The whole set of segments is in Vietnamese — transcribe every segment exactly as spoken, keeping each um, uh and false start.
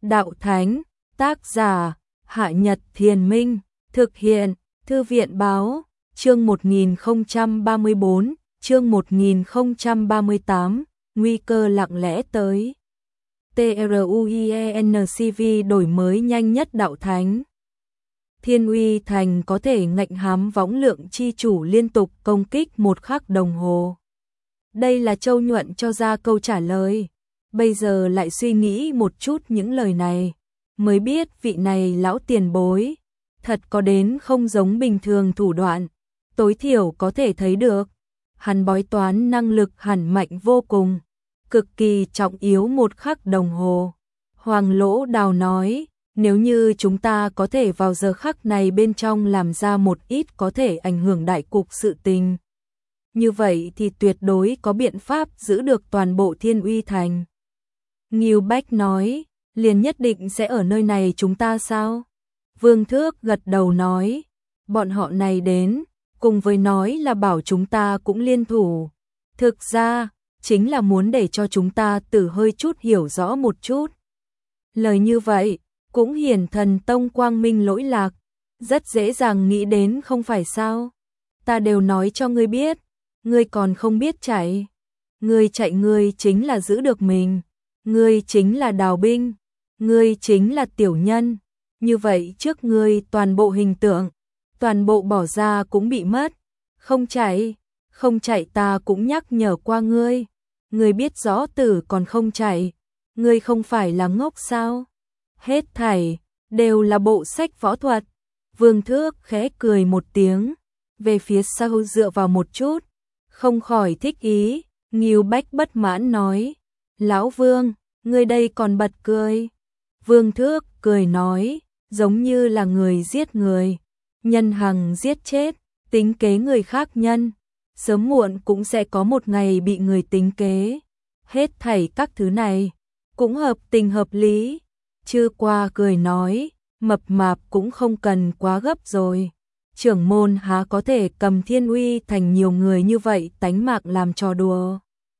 Đạo Thánh, tác giả, Hạ Nhật Thiền Minh, thực hiện, Thư viện Báo, chương một nghìn không trăm ba mươi bốn, chương một nghìn không trăm ba mươi tám, nguy cơ lặng lẽ tới. TRUIENCV đổi mới nhanh nhất Đạo Thánh. Thiên Uy Thành có thể ngạnh hám võng lượng chi chủ liên tục công kích một khắc đồng hồ. Đây là Châu Nhuận cho ra câu trả lời. Bây giờ lại suy nghĩ một chút những lời này, mới biết vị này lão tiền bối, thật có đến không giống bình thường thủ đoạn, tối thiểu có thể thấy được. Hắn bói toán năng lực hẳn mạnh vô cùng, cực kỳ trọng yếu một khắc đồng hồ. Hoàng Lỗ Đào nói, nếu như chúng ta có thể vào giờ khắc này bên trong làm ra một ít có thể ảnh hưởng đại cục sự tình, như vậy thì tuyệt đối có biện pháp giữ được toàn bộ Thiên Uy Thành. Ngưu Bách nói, liền nhất định sẽ ở nơi này chúng ta sao? Vương Thước gật đầu nói, bọn họ này đến, cùng với nói là bảo chúng ta cũng liên thủ. Thực ra, chính là muốn để cho chúng ta tự hơi chút hiểu rõ một chút. Lời như vậy, cũng hiển thần tông quang minh lỗi lạc, rất dễ dàng nghĩ đến không phải sao? Ta đều nói cho ngươi biết, ngươi còn không biết chạy. Ngươi chạy ngươi chính là giữ được mình. Ngươi chính là đào binh, ngươi chính là tiểu nhân, như vậy trước ngươi toàn bộ hình tượng, toàn bộ bỏ ra cũng bị mất, không chạy, không chạy ta cũng nhắc nhở qua ngươi, ngươi biết rõ tử còn không chạy, ngươi không phải là ngốc sao? Hết thảy, đều là bộ sách võ thuật. Vương Thước khẽ cười một tiếng, về phía sau dựa vào một chút, không khỏi thích ý. Ngưu Bách bất mãn nói, Lão Vương, ngươi đây còn bật cười. Vương Thước cười nói, giống như là người giết người, nhân hằng giết chết, tính kế người khác nhân, sớm muộn cũng sẽ có một ngày bị người tính kế. Hết thảy các thứ này, cũng hợp tình hợp lý. Chư Qua cười nói, mập mạp cũng không cần quá gấp rồi. Trưởng môn há có thể cầm Thiên Uy Thành nhiều người như vậy tánh mạng làm trò đùa.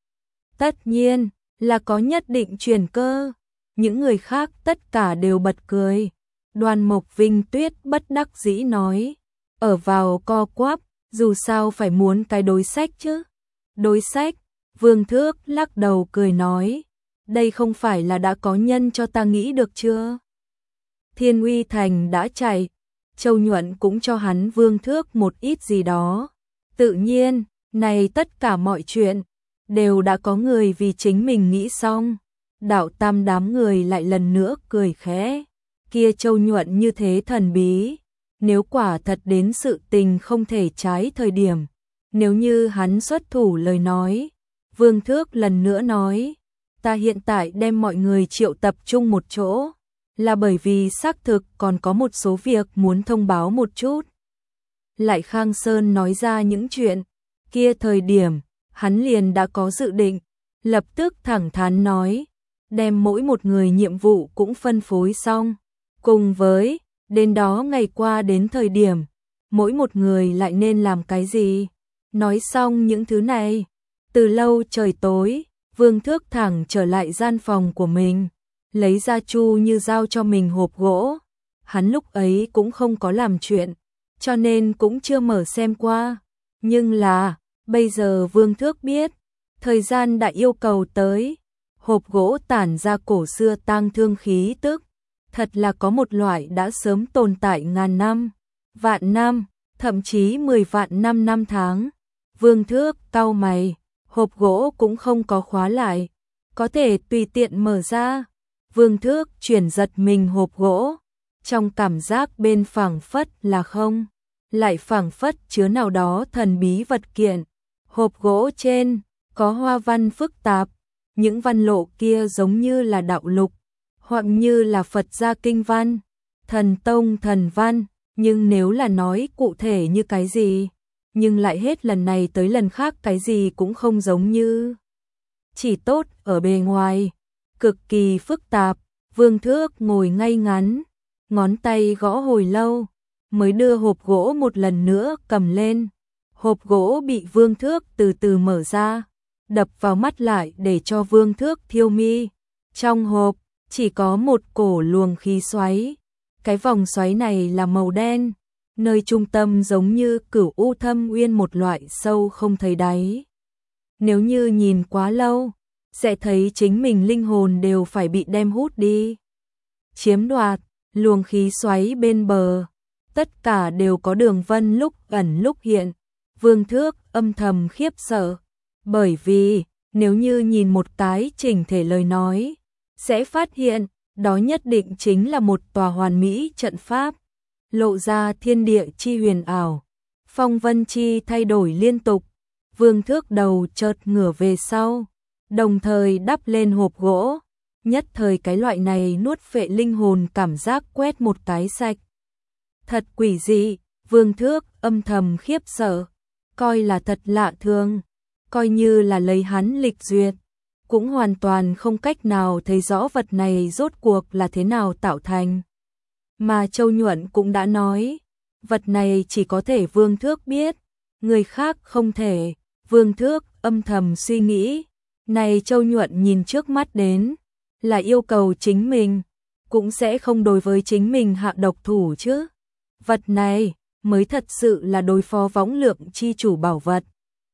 Tất nhiên là có nhất định truyền cơ. Những người khác tất cả đều bật cười. Đoan Mộc Vinh Tuyết bất đắc dĩ nói, ở vào co quắp, dù sao phải muốn cái đối sách chứ. Đối sách, Vương Thước lắc đầu cười nói, đây không phải là đã có nhân cho ta nghĩ được chưa? Thiên Uy Thành đã chạy, Châu Nhuận cũng cho hắn Vương Thước một ít gì đó. Tự nhiên, này tất cả mọi chuyện đều đã có người vì chính mình nghĩ xong. Đạo Tam đám người lại lần nữa cười khẽ. Kia Châu Nhuận như thế thần bí, nếu quả thật đến sự tình không thể trái thời điểm, nếu như hắn xuất thủ lời nói. Vương Thước lần nữa nói, ta hiện tại đem mọi người triệu tập trung một chỗ, là bởi vì xác thực còn có một số việc muốn thông báo một chút. Lại Khang Sơn nói ra những chuyện kia thời điểm, hắn liền đã có dự định, lập tức thẳng thắn nói, đem mỗi một người nhiệm vụ cũng phân phối xong, cùng với, đến đó ngày qua đến thời điểm, mỗi một người lại nên làm cái gì. Nói xong những thứ này, từ lâu trời tối, Vương Thước thẳng trở lại gian phòng của mình, lấy ra Chu Như giao cho mình hộp gỗ. Hắn lúc ấy cũng không có làm chuyện, cho nên cũng chưa mở xem qua. Nhưng là, bây giờ Vương Thước biết, thời gian đã yêu cầu tới. Hộp gỗ tản ra cổ xưa tang thương khí tức, thật là có một loại đã sớm tồn tại ngàn năm, vạn năm, thậm chí mười vạn năm năm tháng. Vương Thước cau mày, hộp gỗ cũng không có khóa lại, có thể tùy tiện mở ra. Vương Thước chuyển giật mình hộp gỗ, trong cảm giác bên phảng phất là không, lại phảng phất chứa nào đó thần bí vật kiện. Hộp gỗ trên có hoa văn phức tạp, những văn lộ kia giống như là đạo lục, hoặc như là Phật gia kinh văn, thần tông thần văn, nhưng nếu là nói cụ thể như cái gì, nhưng lại hết lần này tới lần khác cái gì cũng không giống như. Chỉ tốt ở bề ngoài, cực kỳ phức tạp. Vương Thước ngồi ngay ngắn, ngón tay gõ hồi lâu, mới đưa hộp gỗ một lần nữa cầm lên. Hộp gỗ bị Vương Thước từ từ mở ra, đập vào mắt lại để cho Vương Thước thiêu mi. Trong hộp, chỉ có một cổ luồng khí xoáy. Cái vòng xoáy này là màu đen, nơi trung tâm giống như cửu u thâm uyên, một loại sâu không thấy đáy. Nếu như nhìn quá lâu, sẽ thấy chính mình linh hồn đều phải bị đem hút đi. Chiếm đoạt, luồng khí xoáy bên bờ, tất cả đều có đường vân lúc ẩn lúc hiện. Vương Thước âm thầm khiếp sợ, bởi vì nếu như nhìn một cái chỉnh thể lời nói, sẽ phát hiện đó nhất định chính là một tòa hoàn mỹ trận pháp, lộ ra thiên địa chi huyền ảo, phong vân chi thay đổi liên tục. Vương Thước đầu chợt ngửa về sau, đồng thời đắp lên hộp gỗ, nhất thời cái loại này nuốt phệ linh hồn cảm giác quét một cái sạch. Thật quỷ dị, Vương Thước âm thầm khiếp sợ, coi là thật lạ thường, coi như là lấy hắn lịch duyệt, cũng hoàn toàn không cách nào thấy rõ vật này rốt cuộc là thế nào tạo thành. Mà Châu Nhuận cũng đã nói, vật này chỉ có thể Vương Thước biết, người khác không thể. Vương Thước âm thầm suy nghĩ, này Châu Nhuận nhìn trước mắt đến, là yêu cầu chính mình, cũng sẽ không đối với chính mình hạ độc thủ chứ. Vật này mới thật sự là đối phó võng lượng chi chủ bảo vật.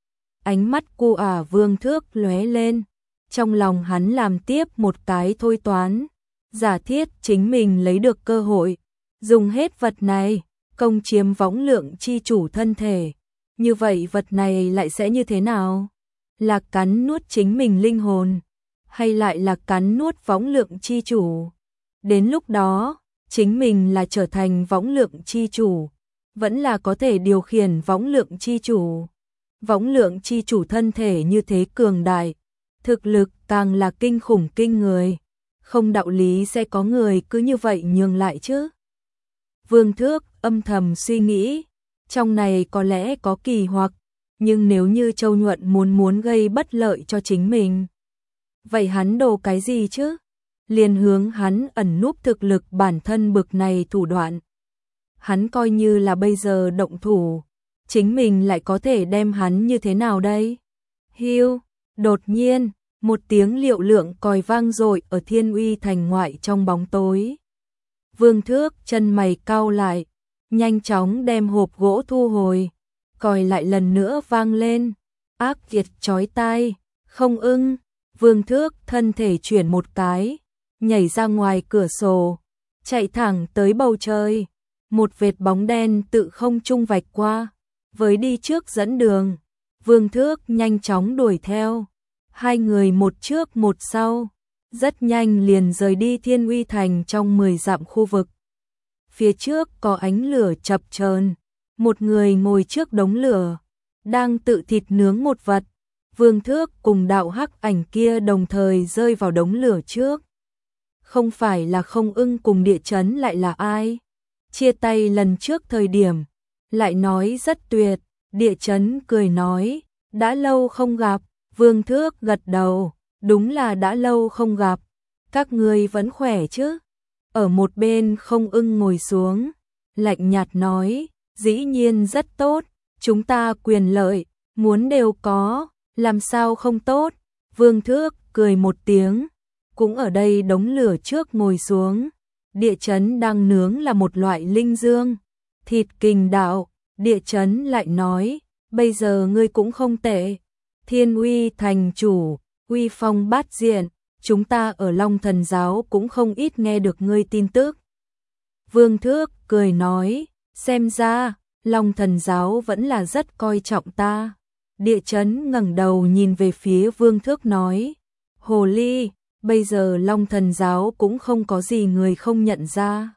Ánh mắt cu ả Vương Thước lóe lên, trong lòng hắn làm tiếp một cái thôi toán, giả thiết chính mình lấy được cơ hội, dùng hết vật này, công chiếm võng lượng chi chủ thân thể. Như vậy vật này lại sẽ như thế nào? Là cắn nuốt chính mình linh hồn, hay lại là cắn nuốt võng lượng chi chủ? Đến lúc đó, chính mình là trở thành võng lượng chi chủ, vẫn là có thể điều khiển võng lượng chi chủ. Võng lượng chi chủ thân thể như thế cường đại, thực lực càng là kinh khủng kinh người, không đạo lý sẽ có người cứ như vậy nhường lại chứ. Vương Thước âm thầm suy nghĩ, trong này có lẽ có kỳ hoặc, nhưng nếu như Châu Nhuận muốn muốn gây bất lợi cho chính mình, vậy hắn đồ cái gì chứ? Liền hướng hắn ẩn núp thực lực bản thân bực này thủ đoạn. Hắn coi như là bây giờ động thủ, chính mình lại có thể đem hắn như thế nào đây? Hiu, đột nhiên, một tiếng liệu lượng còi vang dội ở Thiên Uy thành ngoại trong bóng tối. Vương Thước chân mày cau lại, nhanh chóng đem hộp gỗ thu hồi, còi lại lần nữa vang lên, ác kiệt chói tai, không ưng. Vương Thước thân thể chuyển một cái, nhảy ra ngoài cửa sổ, chạy thẳng tới bầu trời, một vệt bóng đen tự không trung vạch qua, với đi trước dẫn đường. Vương Thước nhanh chóng đuổi theo, hai người một trước một sau, rất nhanh liền rời đi Thiên Uy thành trong mười dặm khu vực. Phía trước có ánh lửa chập chờn, một người ngồi trước đống lửa, đang tự thịt nướng một vật. Vương Thước cùng đạo hắc ảnh kia đồng thời rơi vào đống lửa trước. Không phải là Không Ưng cùng Địa Chấn lại là ai? Chia tay lần trước thời điểm, lại nói rất tuyệt. Địa Chấn cười nói, đã lâu không gặp. Vương Thước gật đầu, đúng là đã lâu không gặp. Các ngươi vẫn khỏe chứ? Ở một bên Không Ưng ngồi xuống, lạnh nhạt nói, dĩ nhiên rất tốt, chúng ta quyền lợi, muốn đều có, làm sao không tốt. Vương Thước cười một tiếng, cũng ở đây đống lửa trước ngồi xuống. Địa Chấn đang nướng là một loại linh dương, thịt kình đạo. Địa Chấn lại nói, bây giờ ngươi cũng không tệ. Thiên Uy thành chủ, uy phong bát diện, chúng ta ở Long Thần giáo cũng không ít nghe được ngươi tin tức. Vương Thước cười nói, xem ra, Long Thần giáo vẫn là rất coi trọng ta. Địa Chấn ngẩng đầu nhìn về phía Vương Thước nói, hồ ly, bây giờ Long Thần giáo cũng không có gì người không nhận ra.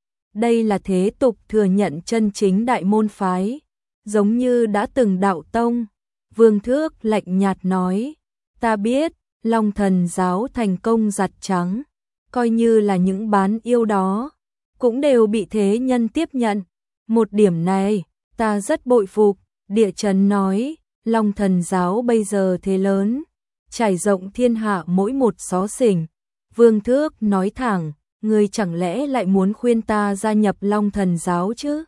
Đây là thế tục thừa nhận chân chính đại môn phái, giống như đã từng đạo tông. Vương Thước lạnh nhạt nói, ta biết, Long Thần giáo thành công giặt trắng, coi như là những bán yêu đó, cũng đều bị thế nhân tiếp nhận. Một điểm này, ta rất bội phục. Địa Chấn nói, Long Thần giáo bây giờ thế lớn, trải rộng thiên hạ mỗi một xó xỉnh. Vương Thước nói thẳng, ngươi chẳng lẽ lại muốn khuyên ta gia nhập Long Thần giáo chứ?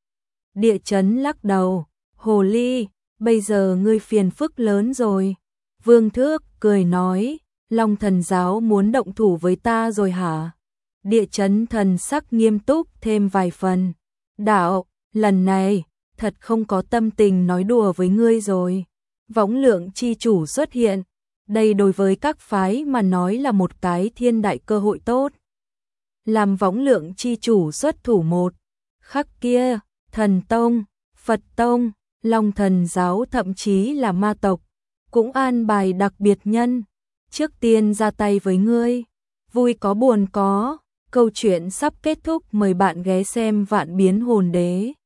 Địa Chấn lắc đầu, hồ ly, bây giờ ngươi phiền phức lớn rồi. Vương Thước cười nói, Long thần giáo muốn động thủ với ta rồi hả? Địa chấn thần sắc nghiêm túc thêm vài phần. Đạo, lần này, thật không có tâm tình nói đùa với ngươi rồi. Võng lượng chi chủ xuất hiện. Đây đối với các phái mà nói là một cái thiên đại cơ hội tốt. Làm võng lượng chi chủ xuất thủ một khắc kia, thần tông, Phật tông, Long thần giáo thậm chí là ma tộc, cũng an bài đặc biệt nhân. Trước tiên ra tay với ngươi, vui có buồn có, câu chuyện sắp kết thúc, mời bạn ghé xem Vạn Biến Hồn Đế.